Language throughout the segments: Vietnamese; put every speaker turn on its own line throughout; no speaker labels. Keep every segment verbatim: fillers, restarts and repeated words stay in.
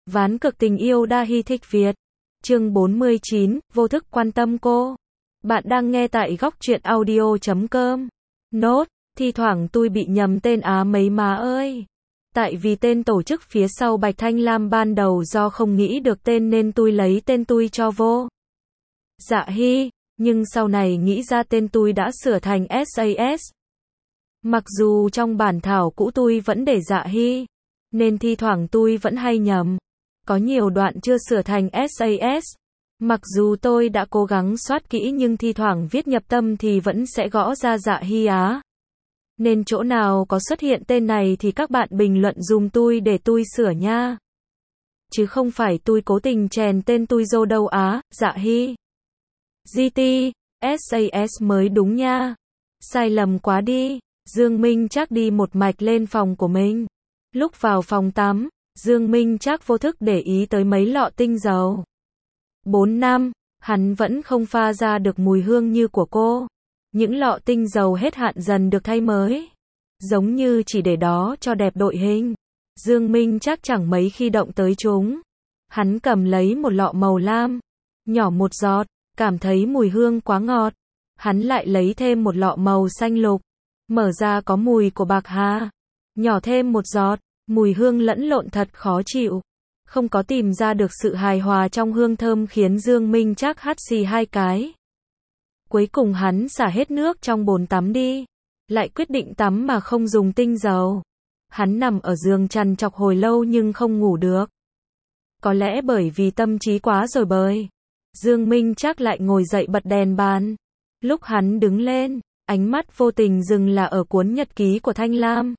Ván cực tình yêu đa hi thích Việt. Chương bốn mươi chín, vô thức quan tâm cô. Bạn đang nghe tại góc truyện audio chấm com. Nốt, thi thoảng tôi bị nhầm tên á mấy má ơi. Tại vì tên tổ chức phía sau Bạch Thanh Lam ban đầu do không nghĩ được tên nên tôi lấy tên tôi cho vô. Dạ Hy, nhưng sau này nghĩ ra tên tôi đã sửa thành ét a ét. Mặc dù trong bản thảo cũ tôi vẫn để Dạ Hy, nên thi thoảng tôi vẫn hay nhầm. Có nhiều đoạn chưa sửa thành ét a ét. Mặc dù tôi đã cố gắng soát kỹ nhưng thi thoảng viết nhập tâm thì vẫn sẽ gõ ra Dạ Hy á. Nên chỗ nào có xuất hiện tên này thì các bạn bình luận dùm tôi để tôi sửa nha. Chứ không phải tôi cố tình chèn tên tôi vô đâu á, Dạ Hy. giê tê, ét a ét mới đúng nha. Sai lầm quá đi. Dương Minh Trác đi một mạch lên phòng của mình. Lúc vào phòng tắm, Dương Minh Trác vô thức để ý tới mấy lọ tinh dầu. Bốn năm, hắn vẫn không pha ra được mùi hương như của cô. Những lọ tinh dầu hết hạn dần được thay mới. Giống như chỉ để đó cho đẹp đội hình. Dương Minh Trác chẳng mấy khi động tới chúng. Hắn cầm lấy một lọ màu lam, nhỏ một giọt, cảm thấy mùi hương quá ngọt. Hắn lại lấy thêm một lọ màu xanh lục, mở ra có mùi của bạc hà, nhỏ thêm một giọt, mùi hương lẫn lộn thật khó chịu. Không có tìm ra được sự hài hòa trong hương thơm khiến Dương Minh Trác hắt xì hai cái. Cuối cùng hắn xả hết nước trong bồn tắm đi, lại quyết định tắm mà không dùng tinh dầu. Hắn nằm ở giường trằn trọc hồi lâu nhưng không ngủ được. Có lẽ bởi vì tâm trí quá rồi bời. Dương Minh Trác lại ngồi dậy bật đèn bàn. Lúc hắn đứng lên, ánh mắt vô tình dừng là ở cuốn nhật ký của Thanh Lam.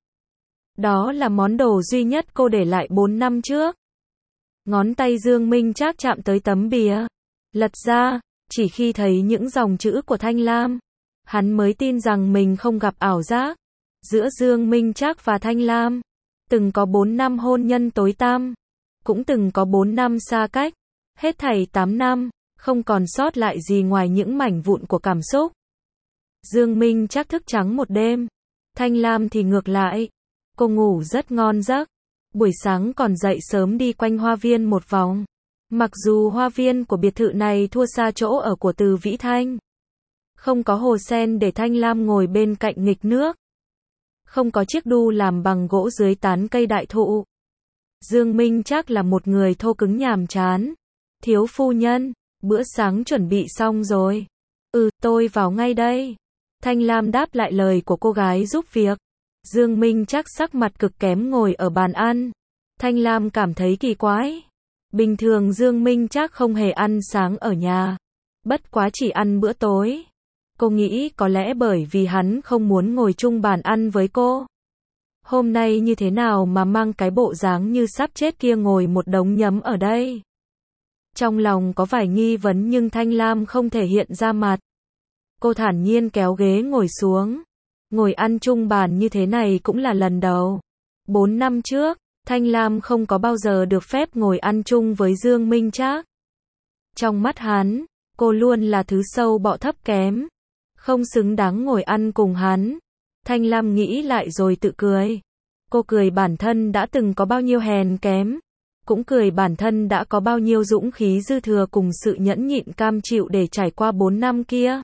Đó là món đồ duy nhất cô để lại bốn năm trước. Ngón tay Dương Minh Trác chạm tới tấm bìa. Lật ra, chỉ khi thấy những dòng chữ của Thanh Lam, hắn mới tin rằng mình không gặp ảo giác. Giữa Dương Minh Trác và Thanh Lam, từng có bốn năm hôn nhân tối tăm, cũng từng có bốn năm xa cách, hết thảy tám năm, không còn sót lại gì ngoài những mảnh vụn của cảm xúc. Dương Minh Trác thức trắng một đêm, Thanh Lam thì ngược lại. Cô ngủ rất ngon giấc, buổi sáng còn dậy sớm đi quanh hoa viên một vòng. Mặc dù hoa viên của biệt thự này thua xa chỗ ở của Từ Vĩ Thanh. Không có hồ sen để Thanh Lam ngồi bên cạnh nghịch nước. Không có chiếc đu làm bằng gỗ dưới tán cây đại thụ. Dương Minh Trác là một người thô cứng nhàm chán. Thiếu phu nhân, bữa sáng chuẩn bị xong rồi. Ừ, tôi vào ngay đây. Thanh Lam đáp lại lời của cô gái giúp việc. Dương Minh Trác sắc mặt cực kém ngồi ở bàn ăn. Thanh Lam cảm thấy kỳ quái. Bình thường Dương Minh Trác không hề ăn sáng ở nhà. Bất quá chỉ ăn bữa tối. Cô nghĩ có lẽ bởi vì hắn không muốn ngồi chung bàn ăn với cô. Hôm nay như thế nào mà mang cái bộ dáng như sắp chết kia ngồi một đống nhấm ở đây. Trong lòng có vài nghi vấn nhưng Thanh Lam không thể hiện ra mặt. Cô thản nhiên kéo ghế ngồi xuống. Ngồi ăn chung bàn như thế này cũng là lần đầu. Bốn năm trước, Thanh Lam không có bao giờ được phép ngồi ăn chung với Dương Minh Trác. Trong mắt hắn, cô luôn là thứ sâu bọ thấp kém. Không xứng đáng ngồi ăn cùng hắn. Thanh Lam nghĩ lại rồi tự cười. Cô cười bản thân đã từng có bao nhiêu hèn kém. Cũng cười bản thân đã có bao nhiêu dũng khí dư thừa cùng sự nhẫn nhịn cam chịu để trải qua bốn năm kia.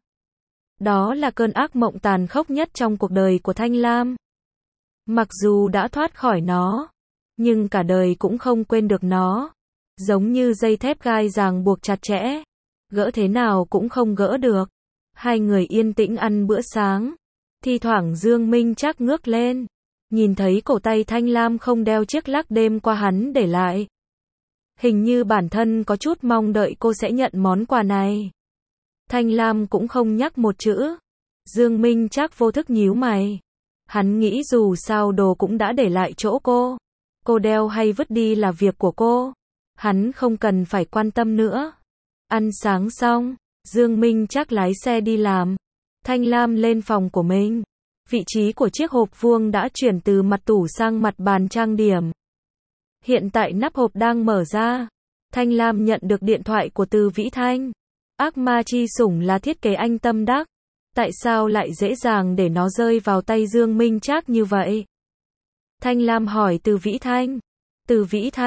Đó là cơn ác mộng tàn khốc nhất trong cuộc đời của Thanh Lam. Mặc dù đã thoát khỏi nó, nhưng cả đời cũng không quên được nó. Giống như dây thép gai ràng buộc chặt chẽ, gỡ thế nào cũng không gỡ được. Hai người yên tĩnh ăn bữa sáng. Thi thoảng Dương Minh Trác ngước lên, nhìn thấy cổ tay Thanh Lam không đeo chiếc lắc đêm qua hắn để lại. Hình như bản thân có chút mong đợi cô sẽ nhận món quà này. Thanh Lam cũng không nhắc một chữ. Dương Minh Trác vô thức nhíu mày. Hắn nghĩ dù sao đồ cũng đã để lại chỗ cô. Cô đeo hay vứt đi là việc của cô. Hắn không cần phải quan tâm nữa. Ăn sáng xong, Dương Minh Trác lái xe đi làm. Thanh Lam lên phòng của mình. Vị trí của chiếc hộp vuông đã chuyển từ mặt tủ sang mặt bàn trang điểm. Hiện tại nắp hộp đang mở ra. Thanh Lam nhận được điện thoại của Từ Vĩ Thanh. Ác ma chi sủng là thiết kế anh tâm đắc. Tại sao lại dễ dàng để nó rơi vào tay Dương Minh Trác như vậy? Thanh Lam hỏi Từ Vĩ Thanh. Từ Vĩ Thanh,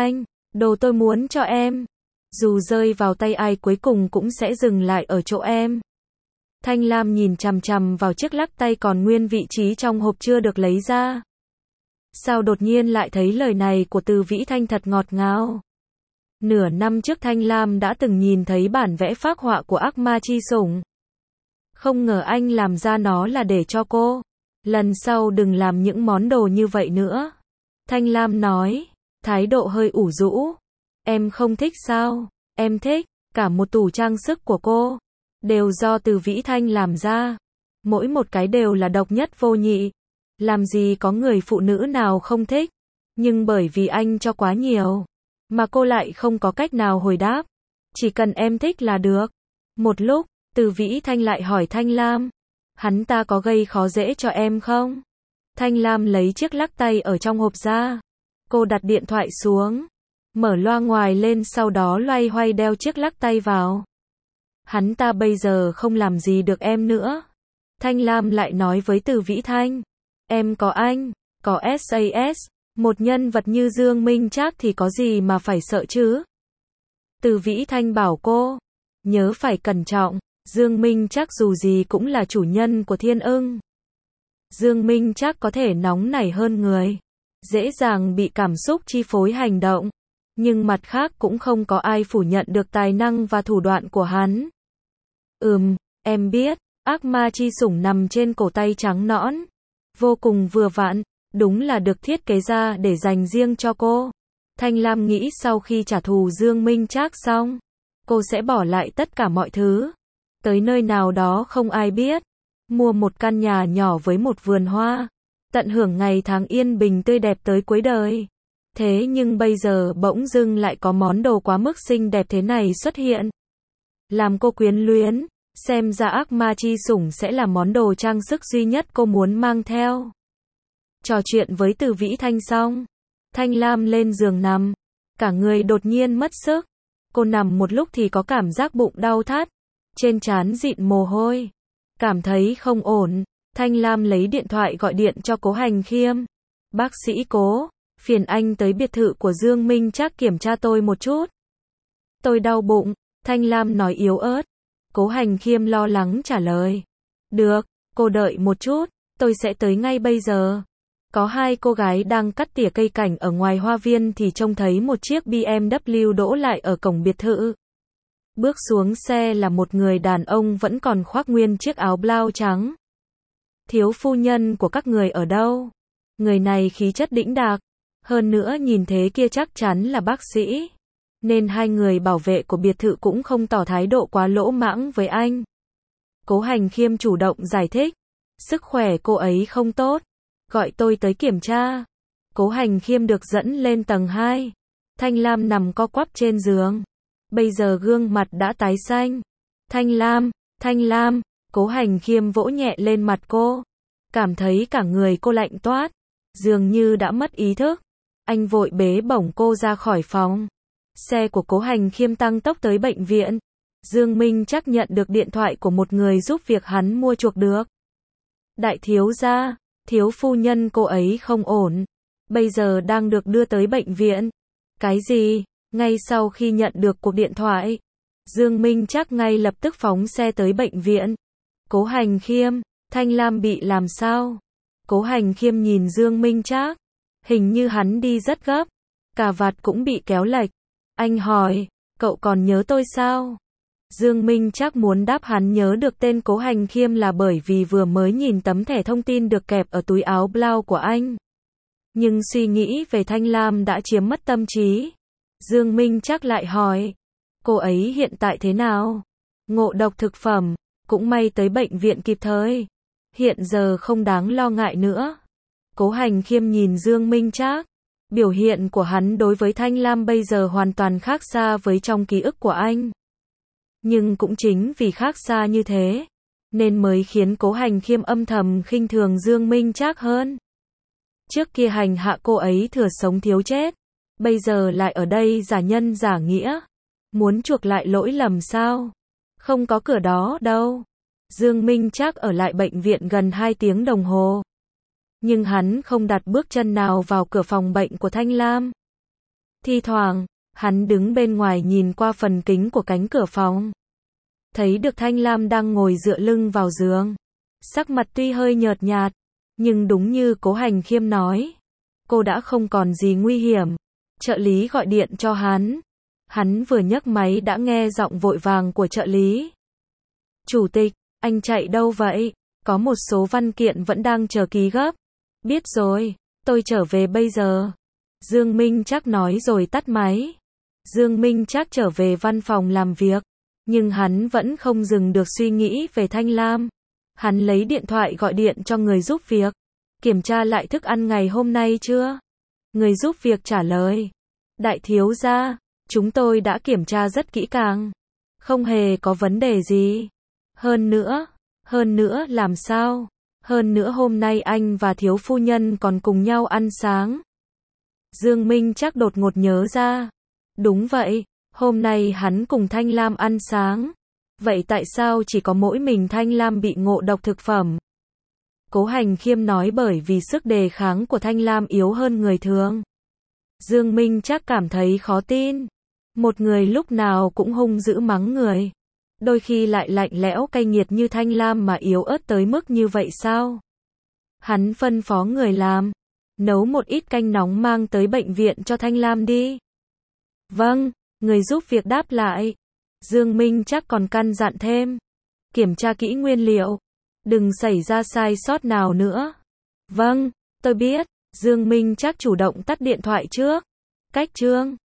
Đồ tôi muốn cho em. Dù rơi vào tay ai cuối cùng cũng sẽ dừng lại ở chỗ em. Thanh Lam nhìn chằm chằm vào chiếc lắc tay còn nguyên vị trí trong hộp chưa được lấy ra. Sao đột nhiên lại thấy lời này của Từ Vĩ Thanh thật ngọt ngào. Nửa năm trước Thanh Lam đã từng nhìn thấy bản vẽ phác họa của ác ma chi sủng. Không ngờ anh làm ra nó là để cho cô. Lần sau đừng làm những món đồ như vậy nữa. Thanh Lam nói, thái độ hơi ủ rũ. Em không thích sao? Em thích. Cả một tủ trang sức của cô đều do Từ Vĩ Thanh làm ra. Mỗi một cái đều là độc nhất vô nhị. Làm gì có người phụ nữ nào không thích. Nhưng bởi vì anh cho quá nhiều, mà cô lại không có cách nào hồi đáp. Chỉ cần em thích là được. Một lúc, Từ Vĩ Thanh lại hỏi Thanh Lam, hắn ta có gây khó dễ cho em không? Thanh Lam lấy chiếc lắc tay ở trong hộp ra. Cô đặt điện thoại xuống, mở loa ngoài lên, sau đó loay hoay đeo chiếc lắc tay vào. Hắn ta bây giờ không làm gì được em nữa. Thanh Lam lại nói với Từ Vĩ Thanh, em có anh, có ét a ét, một nhân vật như Dương Minh Trác thì có gì mà phải sợ chứ? Từ Vĩ Thanh bảo cô, nhớ phải cẩn trọng, Dương Minh Trác dù gì cũng là chủ nhân của Thiên Ưng. Dương Minh Trác có thể nóng nảy hơn người, dễ dàng bị cảm xúc chi phối hành động, nhưng mặt khác cũng không có ai phủ nhận được tài năng và thủ đoạn của hắn. Ừm, em biết, ác ma chi sủng nằm trên cổ tay trắng nõn, vô cùng vừa vặn, đúng là được thiết kế ra để dành riêng cho cô. Thanh Lam nghĩ sau khi trả thù Dương Minh Trác xong, cô sẽ bỏ lại tất cả mọi thứ, tới nơi nào đó không ai biết, mua một căn nhà nhỏ với một vườn hoa, tận hưởng ngày tháng yên bình tươi đẹp tới cuối đời. Thế nhưng bây giờ bỗng dưng lại có món đồ quá mức xinh đẹp thế này xuất hiện, làm cô quyến luyến. Xem ra ác ma chi sủng sẽ là món đồ trang sức duy nhất cô muốn mang theo. Trò chuyện với Từ Vĩ Thanh xong, Thanh Lam lên giường nằm, cả người đột nhiên mất sức. Cô nằm một lúc thì có cảm giác bụng đau thắt, trên trán dịn mồ hôi, cảm thấy không ổn. Thanh Lam lấy điện thoại gọi điện cho Cố Hành Khiêm. Bác sĩ Cố, phiền anh tới biệt thự của Dương Minh Trác kiểm tra tôi một chút. Tôi đau bụng, Thanh Lam nói yếu ớt. Cố Hành Khiêm lo lắng trả lời. Được, cô đợi một chút, tôi sẽ tới ngay bây giờ. Có hai cô gái đang cắt tỉa cây cảnh ở ngoài hoa viên thì trông thấy một chiếc bê em vê đỗ lại ở cổng biệt thự. Bước xuống xe là một người đàn ông vẫn còn khoác nguyên chiếc áo blau trắng. Thiếu phu nhân của các người ở đâu? Người này khí chất đĩnh đạc, hơn nữa nhìn thế kia chắc chắn là bác sĩ. Nên hai người bảo vệ của biệt thự cũng không tỏ thái độ quá lỗ mãng với anh. Cố Hành Khiêm chủ động giải thích, sức khỏe cô ấy không tốt, gọi tôi tới kiểm tra. Cố Hành Khiêm được dẫn lên tầng hai. Thanh Lam nằm co quắp trên giường, bây giờ gương mặt đã tái xanh. Thanh Lam, Thanh Lam, Cố Hành Khiêm vỗ nhẹ lên mặt cô, cảm thấy cả người cô lạnh toát, dường như đã mất ý thức. Anh vội bế bổng cô ra khỏi phòng. Xe của Cố Hành Khiêm tăng tốc tới bệnh viện. Dương Minh Trác nhận được điện thoại của một người giúp việc hắn mua chuộc được. Đại thiếu gia, thiếu phu nhân cô ấy không ổn, bây giờ đang được đưa tới bệnh viện. Cái gì? Ngay sau khi nhận được cuộc điện thoại, Dương Minh Trác ngay lập tức phóng xe tới bệnh viện. Cố Hành Khiêm, Thanh Lam bị làm sao? Cố Hành Khiêm nhìn Dương Minh Trác, hình như hắn đi rất gấp, cà vạt cũng bị kéo lệch. Anh hỏi, cậu còn nhớ tôi sao? Dương Minh Trác muốn đáp hắn nhớ được tên Cố Hành Khiêm là bởi vì vừa mới nhìn tấm thẻ thông tin được kẹp ở túi áo blau của anh. Nhưng suy nghĩ về Thanh Lam đã chiếm mất tâm trí. Dương Minh Trác lại hỏi, cô ấy hiện tại thế nào? Ngộ độc thực phẩm, cũng may tới bệnh viện kịp thời. Hiện giờ không đáng lo ngại nữa. Cố Hành Khiêm nhìn Dương Minh Trác. Biểu hiện của hắn đối với Thanh Lam bây giờ hoàn toàn khác xa với trong ký ức của anh. Nhưng cũng chính vì khác xa như thế, nên mới khiến Cố Hành Khiêm âm thầm khinh thường Dương Minh Trác hơn. Trước kia hành hạ cô ấy thừa sống thiếu chết, bây giờ lại ở đây giả nhân giả nghĩa. Muốn chuộc lại lỗi lầm sao? Không có cửa đó đâu. Dương Minh Trác ở lại bệnh viện gần hai tiếng đồng hồ. Nhưng hắn không đặt bước chân nào vào cửa phòng bệnh của Thanh Lam. Thi thoảng, Hắn đứng bên ngoài nhìn qua phần kính của cánh cửa phòng. Thấy được Thanh Lam đang ngồi dựa lưng vào giường. Sắc mặt tuy hơi nhợt nhạt, nhưng đúng như Cố Hành Khiêm nói, cô đã không còn gì nguy hiểm. Trợ lý gọi điện cho hắn. Hắn vừa nhấc máy đã nghe giọng vội vàng của trợ lý. Chủ tịch, anh chạy đâu vậy? Có một số văn kiện vẫn đang chờ ký gấp. Biết rồi, tôi trở về bây giờ. Dương Minh Trác nói rồi tắt máy. Dương Minh Trác trở về văn phòng làm việc, nhưng hắn vẫn không dừng được suy nghĩ về Thanh Lam. Hắn lấy điện thoại gọi điện cho người giúp việc. Kiểm tra lại thức ăn ngày hôm nay chưa? Người giúp việc trả lời. Đại thiếu gia, chúng tôi đã kiểm tra rất kỹ càng. Không hề có vấn đề gì. Hơn nữa, hơn nữa làm sao? Hơn nữa hôm nay anh và thiếu phu nhân còn cùng nhau ăn sáng. Dương Minh Trác đột ngột nhớ ra. Đúng vậy, hôm nay hắn cùng Thanh Lam ăn sáng. Vậy tại sao chỉ có mỗi mình Thanh Lam bị ngộ độc thực phẩm? Cố Hành Khiêm nói bởi vì sức đề kháng của Thanh Lam yếu hơn người thường. Dương Minh Trác cảm thấy khó tin. Một người lúc nào cũng hung dữ mắng người, đôi khi lại lạnh lẽo cay nghiệt như Thanh Lam mà yếu ớt tới mức như vậy sao? Hắn phân phó người làm, nấu một ít canh nóng mang tới bệnh viện cho Thanh Lam đi. Vâng, người giúp việc đáp lại. Dương Minh Trác còn căn dặn thêm, kiểm tra kỹ nguyên liệu, đừng xảy ra sai sót nào nữa. Vâng, tôi biết. Dương Minh Trác chủ động tắt điện thoại trước. Cách chương